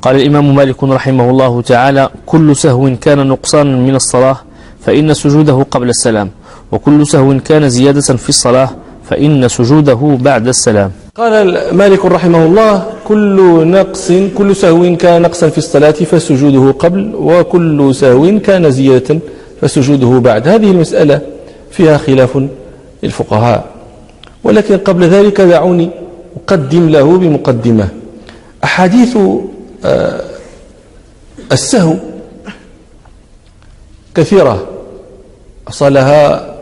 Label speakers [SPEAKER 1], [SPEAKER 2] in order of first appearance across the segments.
[SPEAKER 1] قال الإمام مالك رحمه الله تعالى: كل سهو كان نقصانا من الصلاة فإن سجوده قبل السلام، وكل سهو كان زيادة في الصلاة فإن سجوده بعد السلام.
[SPEAKER 2] قال مالك رحمه الله: كل سهو كان نقصا في الصلاة فسجوده قبل، وكل سهو كان زيادة فسجوده بعد. هذه المسألة فيها خلاف الفقهاء، ولكن قبل ذلك دعوني أقدم له بمقدمة. أحاديث السهو كثيرة أصلها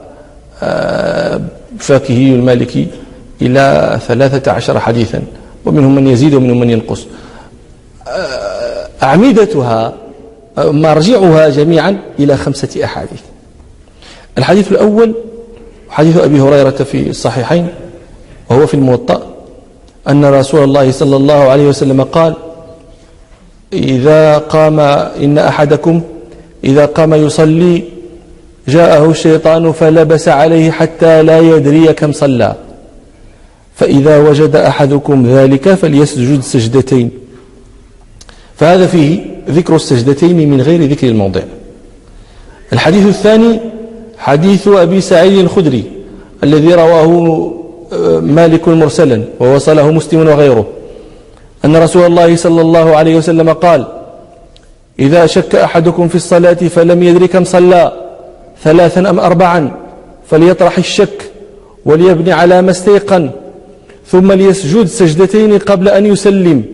[SPEAKER 2] فاكهي المالكي إلى 13 حديثا، ومنهم من يزيد ومنهم من ينقص. أعمدتها مرجعها جميعا إلى 5 أحاديث. الحديث الأول حديث أبي هريرة في الصحيحين وهو في الموطأ أن رسول الله صلى الله عليه وسلم قال: إن أحدكم إذا قام يصلي جاءه الشيطان فلبس عليه حتى لا يدري كم صلى، فإذا وجد أحدكم ذلك فليسجد سجدتين. فهذا فيه ذكر السجدتين من غير ذكر الموضع. الحديث الثاني حديث أبي سعيد الخدري الذي رواه مالك مرسلا ووصله مسلم وغيره، أن رسول الله صلى الله عليه وسلم قال: إذا شك أحدكم في الصلاة فلم يدري كم صلى 3 أم 4 فليطرح الشك وليبني على ما استيقن، ثم ليسجد سجدتين قبل أن يسلم،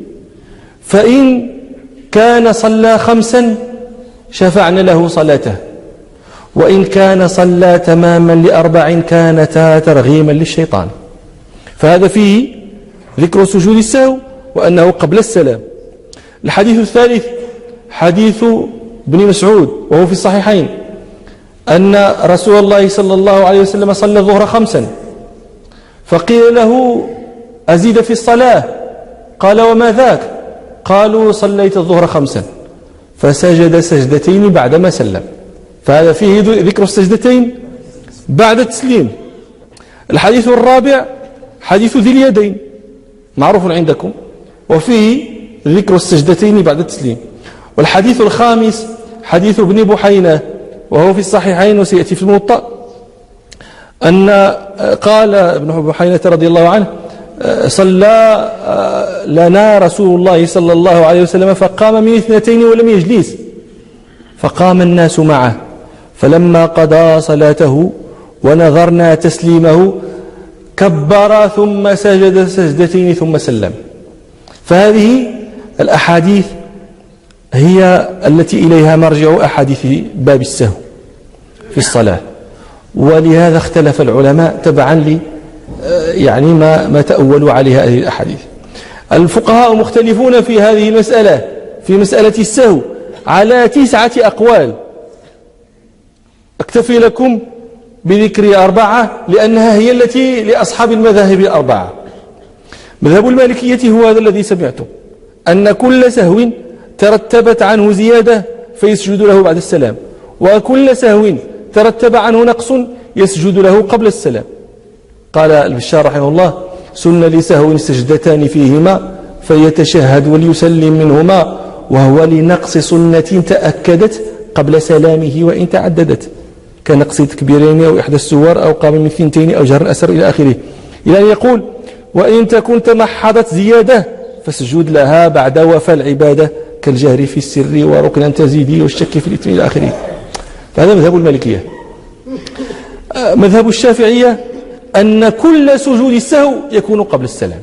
[SPEAKER 2] فإن كان صلى 5 شفعنا له صلاته، وإن كان صلى تماما ل4 كانتا ترغيما للشيطان. فهذا فيه ذكر سجود السهو وأنه قبل السلام. الحديث الثالث حديث ابن مسعود وهو في الصحيحين أن رسول الله صلى الله عليه وسلم صلى الظهر 5 فقيل له: أزيد في الصلاة؟ قال: وما ذاك؟ قالوا: صليت الظهر 5 فسجد سجدتين بعدما سلم. فهذا فيه ذكر السجدتين بعد التسليم. الحديث الرابع حديث ذي اليدين معروف عندكم، وفيه ذكر السجدتين بعد التسليم. والحديث الخامس حديث ابن بحينة وهو في الصحيحين وسيأتي في الموطأ، أن قال ابن بحينة رضي الله عنه: صلى لنا رسول الله صلى الله عليه وسلم فقام من 2 ولم يجلس، فقام الناس معه، فلما قضى صلاته ونظرنا تسليمه كبر ثم سجد سجدتين ثم سلم. فهذه الأحاديث هي التي إليها مرجع أحاديث باب السهو في الصلاة، ولهذا اختلف العلماء تبعا ل يعني ما تأولوا عليها هذه الأحاديث. الفقهاء مختلفون في هذه المسألة، في مسألة السهو، على 9 أقوال. اكتفي لكم بذكر 4 لأنها هي التي لأصحاب المذاهب 4. مذهب المالكية هو هذا الذي سمعته، أن كل سهو ترتبت عنه زيادة فيسجد له بعد السلام، وكل سهو ترتب عنه نقص يسجد له قبل السلام. قال البشار رحمه الله: سن لسهو سجدتان فيهما فيتشهد وليسلم منهما، وهو لنقص سنة تأكدت قبل سلامه وإن تعددت، كنقص تكبيرين أو إحدى السور أو قام من 2 أو جهر أسر إلى آخره، إلى أن يقول: وإن تكن تمحضت زيادة فسجود لها بعد وفاء العبادة كالجهر في السر وركنا تزيدي والشك في الإثم إلى آخره. فهذا مذهب المالكية. مذهب الشافعية أن كل سجود السهو يكون قبل السلام.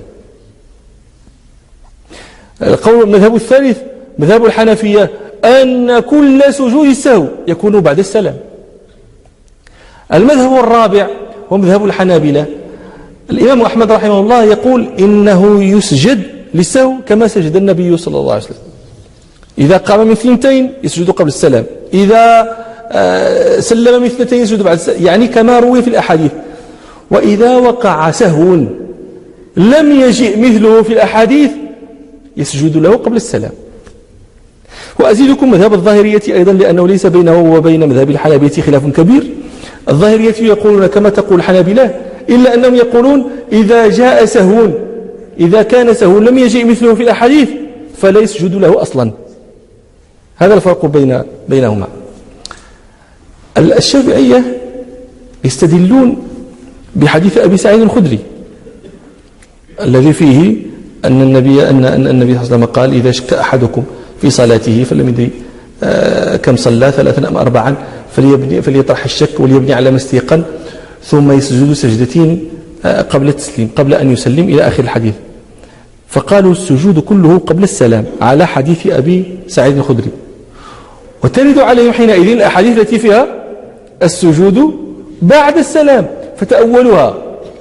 [SPEAKER 2] المذهب الثالث مذهب الحنفية أن كل سجود السهو يكون بعد السلام. المذهب الرابع هو مذهب الحنابلة. الإمام أحمد رحمه الله يقول إنه يسجد للسهو كما سجد النبي صلى الله عليه وسلم. إذا قام من 2 يسجد قبل السلام، إذا سلم من 2 يسجد بعد السلام، يعني كما روي في الأحاديث. وإذا وقع سهو لم يجئ مثله في الأحاديث يسجد له قبل السلام. وأزيدكم مذهب الظاهرية أيضا، لأنه ليس بينه وبين مذهب الحنابلة خلاف كبير. الظاهرية يقولون كما تقول الحنابلة، إلا أنهم يقولون إذا جاء سهو، إذا كان سهو لم يجئ مثله في الأحاديث فلا يسجد له أصلا. هذا الفرق بينهما. الشافعية يستدلون بحديث أبي سعيد الخدري الذي فيه أن النبي صلى الله عليه وسلم قال: إذا شك أحدكم في صلاته فلم يدري كم صلى 3 أم 4 فليطرح الشك وليبني على ما استيقن ثم يسجد سجدتين قبل التسليم قبل أن يسلم إلى آخر الحديث. فقالوا السجود كله قبل السلام على حديث أبي سعيد الخدري، وترد عليهم حينئذ الأحاديث التي فيها السجود بعد السلام فتأولها.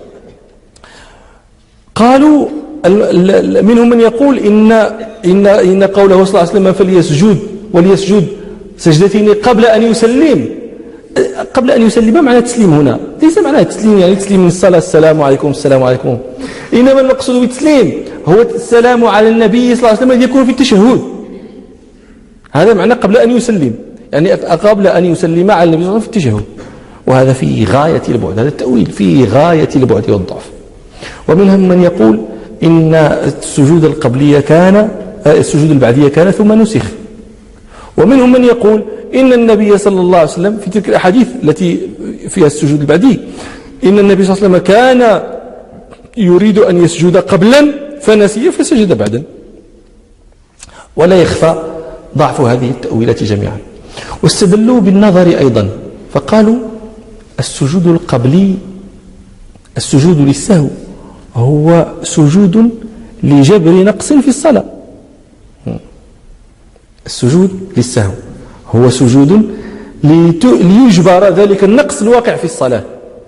[SPEAKER 2] قالوا منهم من يقول إن قوله صلى الله عليه وسلم وليسجد سجدتين قبل أن يسلم. قبل أن يسلم معنى تسليم هنا ليس معنى تسليم يعني تسليم من الصلاة السلام عليكم السلام عليكم، إنما المقصود بالتسليم هو السلام على النبي صلى الله عليه وسلم الذي يكون في التشهد. هذا معنى قبل أن يسلم، يعني قبل أن يسلم على النبي صلى الله عليه وسلم في التشهد. وهذا في غاية البعد، هذا التأويل في غاية البعد والضعف. ومنهم من يقول إن السجود البعدية كان ثم نسخ. ومنهم من يقول إن النبي صلى الله عليه وسلم في تلك الأحاديث التي فيها السجود البعدي إن النبي صلى الله عليه وسلم كان يريد أن يسجد قبلا فنسي فسجد بعدا. ولا يخفى ضعف هذه التأويلات جميعا. واستدلوا بالنظر أيضا فقالوا السجود القبلي السجود للسهو هو سجود لجبر نقص في الصلاة. السجود للسهو هو سجود ليجبر ذلك النقص الواقع في الصلاة.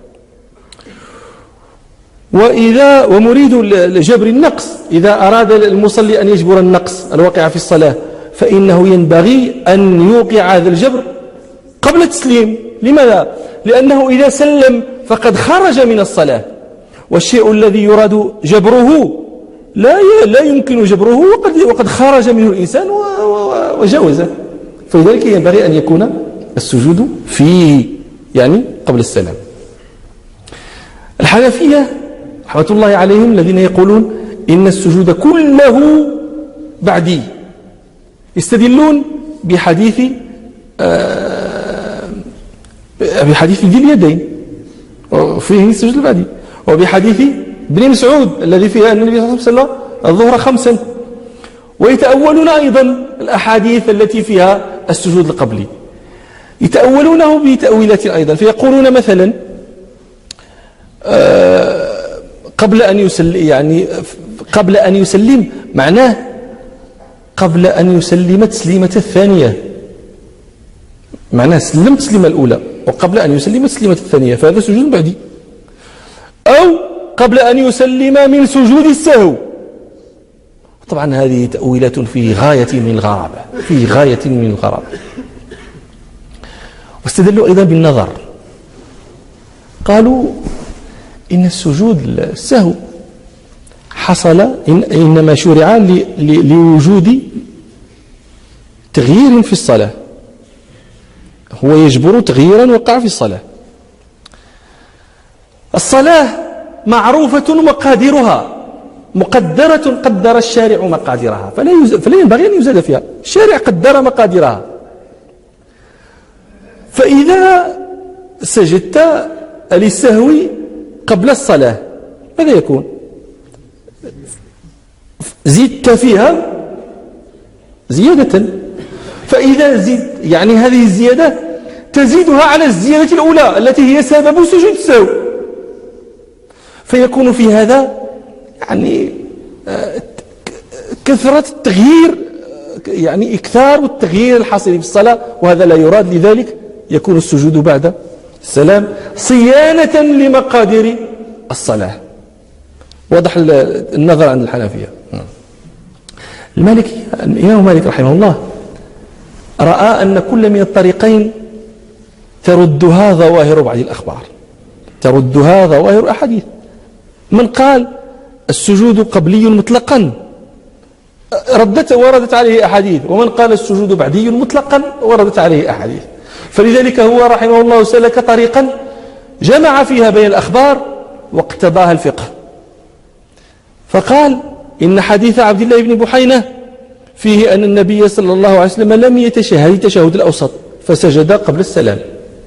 [SPEAKER 2] ومريد جبر النقص إذا أراد المصلي أن يجبر النقص الواقع في الصلاة فإنه ينبغي أن يوقع هذا الجبر قبل التسليم. لماذا؟ لأنه إذا سلم فقد خرج من الصلاة، والشيء الذي يراد جبره لا يمكن جبره وقد خرج منه الإنسان وجاوزه. فلذلك ينبغي أن يكون السجود فيه يعني قبل السلام. الحنفية رحمة الله عليهم الذين يقولون إن السجود كله بعدي يستدلون بحديث ذي اليدين فيه السجود البعدي، وبحديث ابن مسعود الذي فيها أن النبي صلى الله عليه وسلم الظهر 5. ويتأولون أيضا الأحاديث التي فيها السجود القبلي يتأولونه بتأويلات أيضا. فيقولون مثلا قبل أن يسلم معناه قبل أن يسلم تسليمة الثانية، معناه سلم تسليمة الأولى وقبل أن يسلم تسليمة الثانية فهذا سجود بعدي. أو قبل أن يسلم من سجود السهو. طبعا هذه تأويلات في غاية من الغرابة. واستدلوا أيضا بالنظر. قالوا إن السجود السهو حصل إنما شرع لوجود تغيير في الصلاة، هو يجبر تغييرا وقع في الصلاة. الصلاة معروفة مقاديرها مقدرة، قدر الشارع مقاديرها فلا ينبغي أن يزاد فيها. الشارع قدر مقاديرها. فإذا سجدت للسهو قبل الصلاة ماذا يكون؟ زدت فيها زيادة. فإذا زدت يعني هذه الزيادة تزيدها على الزيادة الأولى التي هي سبب سجود السهو، فيكون في هذا يعني كثرة التغيير، يعني إكثار التغيير الحاصل في الصلاة، وهذا لا يراد. لذلك يكون السجود بعد السلام صيانة لمقادير الصلاة. واضح النظر عند الحنفية. الإمام مالك رحمه الله رأى أن كل من الطريقين تردها ظواهر بعض الأخبار، تردها ظواهر أحاديث. من قال السجود قبلي مطلقا وردت عليه أحاديث، ومن قال السجود بعدي مطلقا وردت عليه أحاديث. فلذلك هو رحمه الله سلك طريقا جمع فيها بين الأخبار واقتضاها الفقه. فقال إن حديث عبد الله بن بحينة فيه أن النبي صلى الله عليه وسلم لم يتشهد التشهد الأوسط فسجد قبل السلام.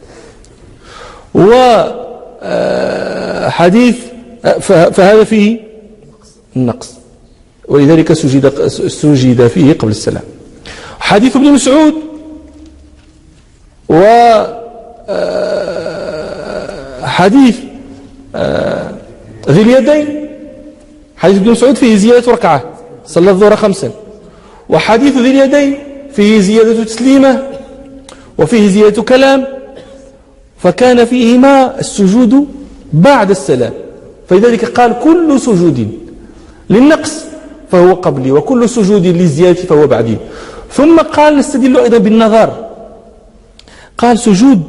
[SPEAKER 2] وحديث فهذا فيه النقص، ولذلك سجد فيه قبل السلام. حديث ابن مسعود وحديث ذي اليدين، حديث ابن مسعود فيه زيادة ركعة صلى الظهر 5، وحديث ذي اليدين فيه زيادة تسليمة وفيه زيادة كلام، فكان فيهما السجود بعد السلام، فلذلك قال كل سجود للنقص فهو قبلي وكل سجود للزيادة فهو بعدي. ثم قال نستدل أيضا بالنظر، قال سجود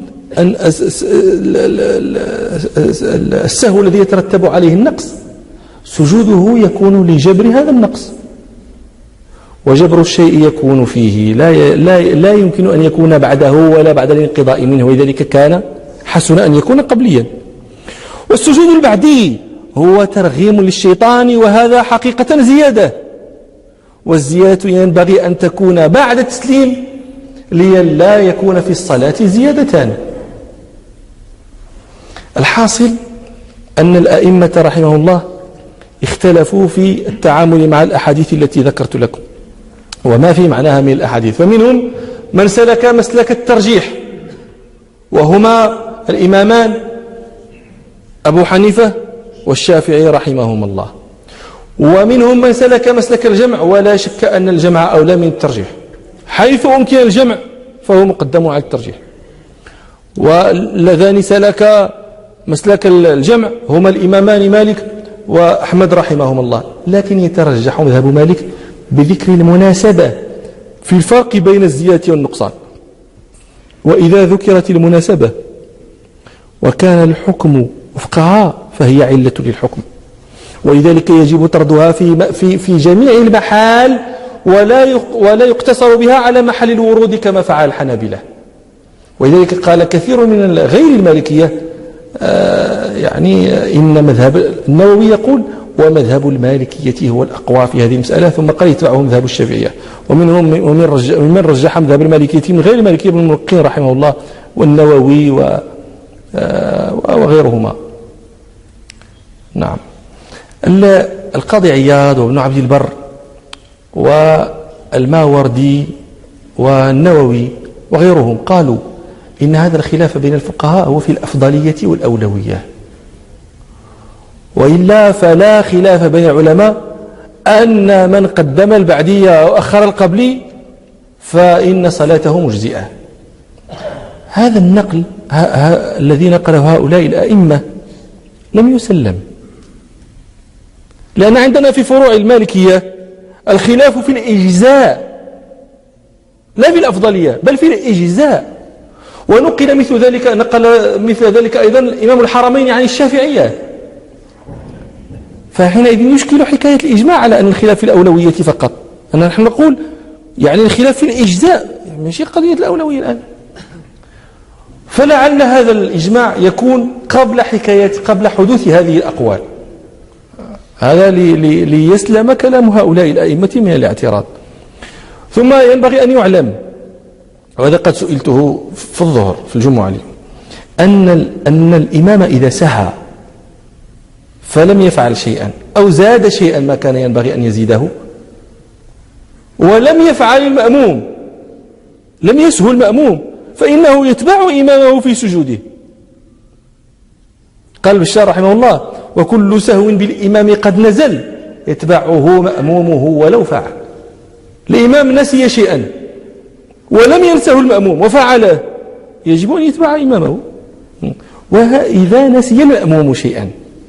[SPEAKER 2] السهو الذي يترتب عليه النقص سجوده يكون لجبر هذا النقص، وجبر الشيء يكون فيه لا يمكن أن يكون بعده ولا بعد الانقضاء منه، ولذلك كان حسن أن يكون قبليا. والسجود البعدي هو ترغيم للشيطان، وهذا حقيقة زيادة، والزيادة ينبغي أن تكون بعد التسليم لئلا يكون في الصلاة زيادتان. الحاصل أن الأئمة رحمه الله اختلفوا في التعامل مع الأحاديث التي ذكرت لكم وما في معناها من الأحاديث، فمنهم من سلك مسلك الترجيح وهما الإمامان أبو حنيفة والشافعي رحمهم الله، ومنهم من سلك مسلك الجمع، ولا شك أن الجمع أولى من الترجيح، حيث أمكن الجمع فهو مقدم على الترجيح. واللذان سلك مسلك الجمع هما الإمامان مالك وأحمد رحمهم الله، لكن يترجح مذهب مالك بذكر المناسبة في الفرق بين الزيادة والنقصان. وإذا ذكرت المناسبة وكان الحكم وفقها فهي علة للحكم، ولذلك يجب طردها في جميع المحال، ولا يقتصر بها على محل الورود كما فعل الحنابلة. ولذلك قال كثير من غير المالكية يعني إن مذهب النووي يقول ومذهب المالكية هو الأقوى في هذه المسألة، ثم قال يتبعه مذهب الشافعية، ومن رجح مذهب المالكية من غير المالكية ابن الملقين رحمه الله والنووي وغيرهما. نعم. القاضي عياض وابن عبد البر والماوردي والنووي وغيرهم قالوا إن هذا الخلاف بين الفقهاء هو في الأفضلية والأولوية، وإلا فلا خلاف بين العلماء أن من قدم البعدية أو أخر القبلي فإن صلاته مجزئة. هذا النقل الذي نقله هؤلاء الأئمة لم يسلم، لأن عندنا في فروع المالكية الخلاف في الإجزاء لا في الأفضلية بل في الإجزاء، ونقل مثل ذلك أيضا إمام الحرمين عن الشافعية، فحينئذ يشكل حكاية الإجماع على أن الخلاف في الأولوية فقط. نحن نقول يعني الخلاف في الإجزاء ماشي قضية الأولوية الآن، فلعل هذا الإجماع يكون قبل حدوث هذه الأقوال، هذا ليسلم كلام هؤلاء الأئمة من الاعتراض. ثم ينبغي أن يعلم، وهذا قد سئلته في الظهر في الجمعة لي، أن الإمام إذا سهى فلم يفعل شيئا أو زاد شيئا ما كان ينبغي أن يزيده، ولم يفعل المأموم، لم يسهو المأموم، فإنه يتبع إمامه في سجوده. قال بشار رحمه الله وكل سهو بالإمام قد نزل يتبعه مأمومه ولو فعل. الإمام نسي شيئا ولم ينسه المأموم وفعله يجب أن يتبع إمامه، وإذا نسي المأموم شيئا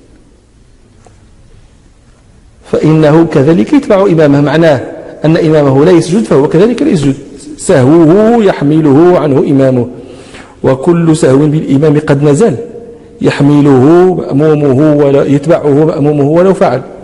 [SPEAKER 2] فإنه كذلك يتبع إمامه، معناه أن إمامه لا يسجد فهو كذلك لا يسجد، سهوه يحمله عنه إمامه. وكل سهو بالإمام قد نزل يحمله مأمومه ولا يتبعه مأمومه ولو فعل.